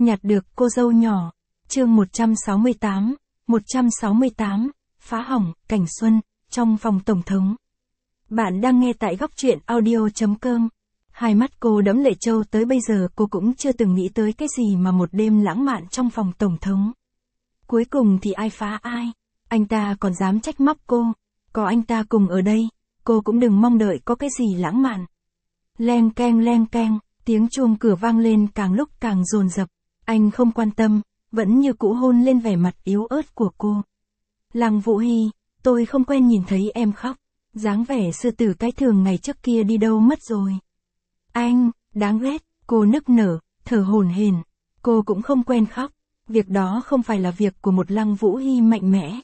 nhặt được cô dâu nhỏ. Chương 168, phá hỏng, cảnh xuân, trong phòng tổng thống. Bạn đang nghe tại góc truyện audio.com. Hai mắt cô đẫm lệ trâu, tới bây giờ cô cũng chưa từng nghĩ tới cái gì mà một đêm lãng mạn trong phòng tổng thống. Cuối cùng thì ai phá ai? Anh ta còn dám trách móc cô. Có anh ta cùng ở đây, cô cũng đừng mong đợi có cái gì lãng mạn. Leng keng, tiếng chuông cửa vang lên càng lúc càng dồn dập. Anh không quan tâm, vẫn như cũ hôn lên vẻ mặt yếu ớt của cô. Lăng Vũ Hy, tôi không quen nhìn thấy em khóc. Dáng vẻ sư tử cái thường ngày trước kia đi đâu mất rồi. Anh, đáng ghét, cô nức nở, thở hổn hển. Cô cũng không quen khóc. Việc đó không phải là việc của một Lăng Vũ Hy mạnh mẽ.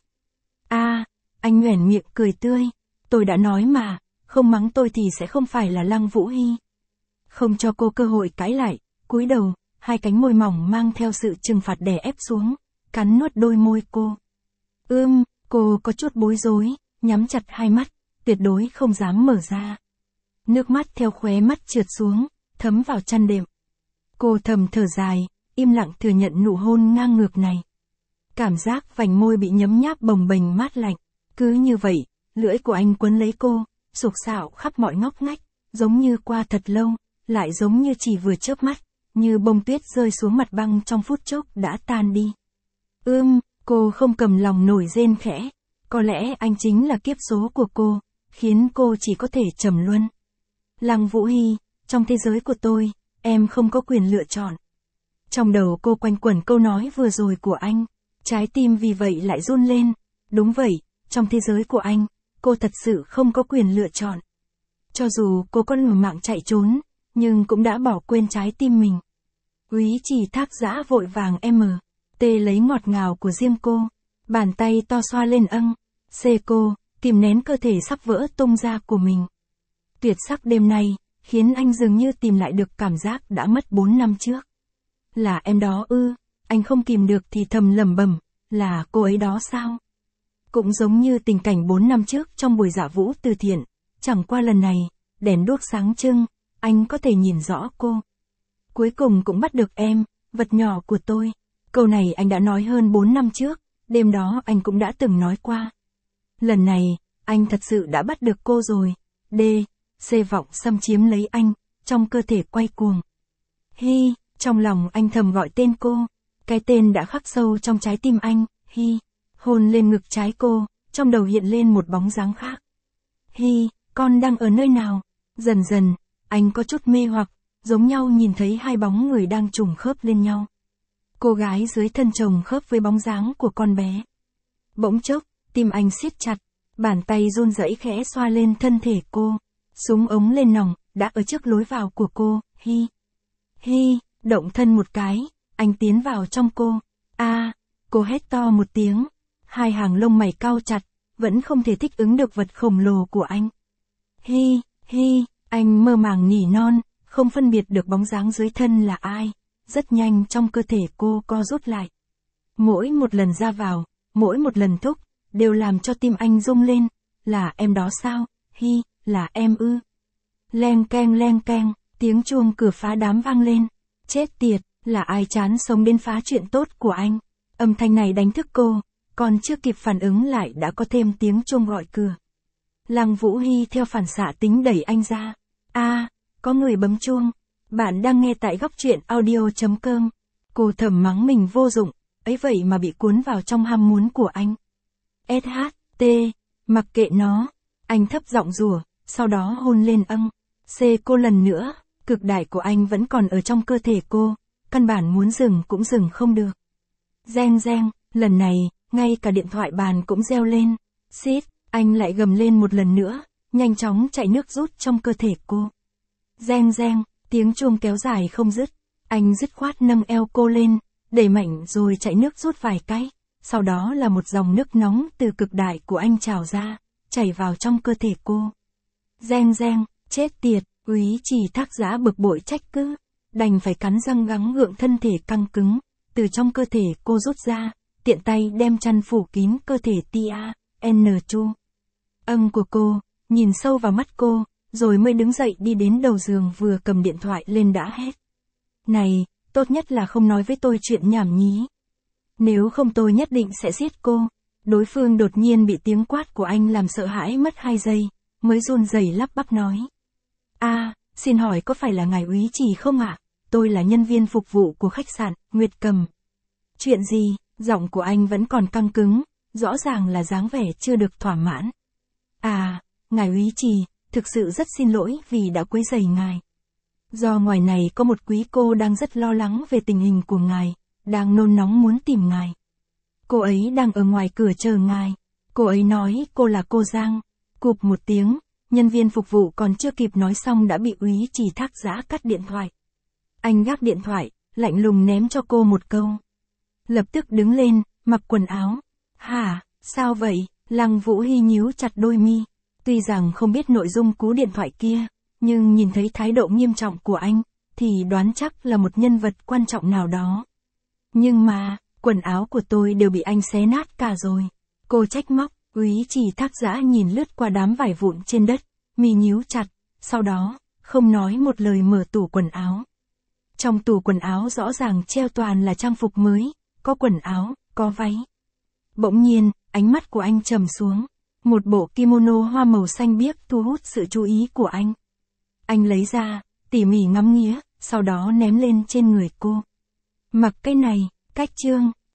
Anh nhoẻn miệng cười tươi. Tôi đã nói mà, không mắng tôi thì sẽ không phải là Lăng Vũ Hy. Không cho cô cơ hội cãi lại, cúi đầu, hai cánh môi mỏng mang theo sự trừng phạt đè ép xuống, cắn nuốt đôi môi cô. Cô có chút bối rối, nhắm chặt hai mắt, tuyệt đối không dám mở ra. Nước mắt theo khóe mắt trượt xuống, thấm vào chăn đệm. Cô thầm thở dài, im lặng thừa nhận nụ hôn ngang ngược này. Cảm giác vành môi bị nhấm nháp bồng bềnh mát lạnh. Cứ như vậy, lưỡi của anh quấn lấy cô, sục sạo khắp mọi ngóc ngách, giống như qua thật lâu, lại giống như chỉ vừa chớp mắt, như bông tuyết rơi xuống mặt băng trong phút chốc đã tan đi. Cô không cầm lòng nổi rên khẽ. Có lẽ anh chính là kiếp số của cô, khiến cô chỉ có thể trầm luân. Lăng Vũ Hy, trong thế giới của tôi, em không có quyền lựa chọn. Trong đầu cô quanh quẩn câu nói vừa rồi của anh, trái tim vì vậy lại run lên. Đúng vậy, trong thế giới của anh, cô thật sự không có quyền lựa chọn. Cho dù cô có liều mạng chạy trốn, nhưng cũng đã bỏ quên trái tim mình. Úy Trì Thác Giã vội vàng lấy ngọt ngào của riêng cô, bàn tay to xoa lên cô, kìm nén cơ thể sắp vỡ tung ra của mình. Tuyệt sắc đêm nay, khiến anh dường như tìm lại được cảm giác đã mất 4 năm trước. Là em đó ư? Anh không kìm được thì thầm lẩm bẩm, là cô ấy đó sao? Cũng giống như tình cảnh 4 năm trước trong buổi dạ vũ từ thiện, chẳng qua lần này, đèn đuốc sáng trưng, anh có thể nhìn rõ cô. Cuối cùng cũng bắt được em, vật nhỏ của tôi. Câu này anh đã nói hơn 4 năm trước, đêm đó anh cũng đã từng nói qua. Lần này, anh thật sự đã bắt được cô rồi. Vọng xâm chiếm lấy anh, trong cơ thể quay cuồng. Hy, trong lòng anh thầm gọi tên cô, cái tên đã khắc sâu trong trái tim anh, Hy. Hôn lên ngực trái cô, trong đầu hiện lên một bóng dáng khác. Hy, con đang ở nơi nào? Dần dần, anh có chút mê hoặc, giống nhau nhìn thấy hai bóng người đang trùng khớp lên nhau. Cô gái dưới thân chồng khớp với bóng dáng của con bé. Bỗng chốc, tim anh siết chặt, bàn tay run rẩy khẽ xoa lên thân thể cô. Súng ống lên nòng, đã ở trước lối vào của cô, Hy, động thân một cái, anh tiến vào trong cô. Cô hét to một tiếng, hai hàng lông mày cau chặt, vẫn không thể thích ứng được vật khổng lồ của anh. Hy, anh mơ màng nỉ non, không phân biệt được bóng dáng dưới thân là ai. Rất nhanh trong cơ thể cô co rút lại. Mỗi một lần ra vào, mỗi một lần thúc, đều làm cho tim anh rung lên. Là em đó sao? Hy, là em ư? Leng keng, tiếng chuông cửa phá đám vang lên. Chết tiệt, là ai chán sống đến phá chuyện tốt của anh? Âm thanh này đánh thức cô, còn chưa kịp phản ứng lại đã có thêm tiếng chuông gọi cửa. Lăng Vũ Hy theo phản xạ tính đẩy anh ra. Có người bấm chuông. Bạn đang nghe tại góc truyện audio.com. Cô thầm mắng mình vô dụng, ấy vậy mà bị cuốn vào trong ham muốn của anh. Mặc kệ nó. Anh thấp giọng rủa, sau đó hôn lên cô lần nữa. Cực đại của anh vẫn còn ở trong cơ thể cô, căn bản muốn dừng cũng dừng không được. Reng, lần này, ngay cả điện thoại bàn cũng reo lên. Anh lại gầm lên một lần nữa, nhanh chóng chạy nước rút trong cơ thể cô. Reng, tiếng chuông kéo dài không dứt. Anh dứt khoát nâng eo cô lên, đẩy mạnh rồi chạy nước rút vài cái. Sau đó là một dòng nước nóng từ cực đại của anh trào ra, chảy vào trong cơ thể cô. Reng, chết tiệt, Úy Trì Thác Giã bực bội trách cứ, đành phải cắn răng gắng gượng thân thể căng cứng, từ trong cơ thể cô rút ra, tiện tay đem chăn phủ kín cơ thể Chu. Của cô, nhìn sâu vào mắt cô, rồi mới đứng dậy đi đến đầu giường vừa cầm điện thoại lên đã hét. Này, tốt nhất là không nói với tôi chuyện nhảm nhí. Nếu không tôi nhất định sẽ giết cô. Đối phương đột nhiên bị tiếng quát của anh làm sợ hãi mất 2 giây, mới run rẩy lắp bắp nói. Xin hỏi có phải là ngài úy Trì không ạ? Tôi là nhân viên phục vụ của khách sạn, Nguyệt Cầm. Chuyện gì? Giọng của anh vẫn còn căng cứng, rõ ràng là dáng vẻ chưa được thỏa mãn. Ngài úy Trì, thực sự rất xin lỗi vì đã quấy rầy ngài. Do ngoài này có một quý cô đang rất lo lắng về tình hình của ngài, đang nôn nóng muốn tìm ngài. Cô ấy đang ở ngoài cửa chờ ngài. Cô ấy nói cô là cô Giang. Cụp một tiếng, nhân viên phục vụ còn chưa kịp nói xong đã bị úy Trì Thác Giã cắt điện thoại. Anh gác điện thoại, lạnh lùng ném cho cô một câu. Lập tức đứng lên, mặc quần áo. Hả, sao vậy? Lăng Vũ Hy nhíu chặt đôi mi. Tuy rằng không biết nội dung cú điện thoại kia, nhưng nhìn thấy thái độ nghiêm trọng của anh, thì đoán chắc là một nhân vật quan trọng nào đó. Nhưng mà, quần áo của tôi đều bị anh xé nát cả rồi. Cô trách móc. Úy Trì Thác Giã nhìn lướt qua đám vải vụn trên đất, mi nhíu chặt, sau đó, không nói một lời mở tủ quần áo. Trong tủ quần áo rõ ràng treo toàn là trang phục mới, có quần áo, có váy. Bỗng nhiên, ánh mắt của anh trầm xuống. Một bộ kimono hoa màu xanh biếc thu hút sự chú ý của anh. Anh lấy ra, tỉ mỉ ngắm nghía, sau đó ném lên trên người cô. Mặc cái này, cách trương.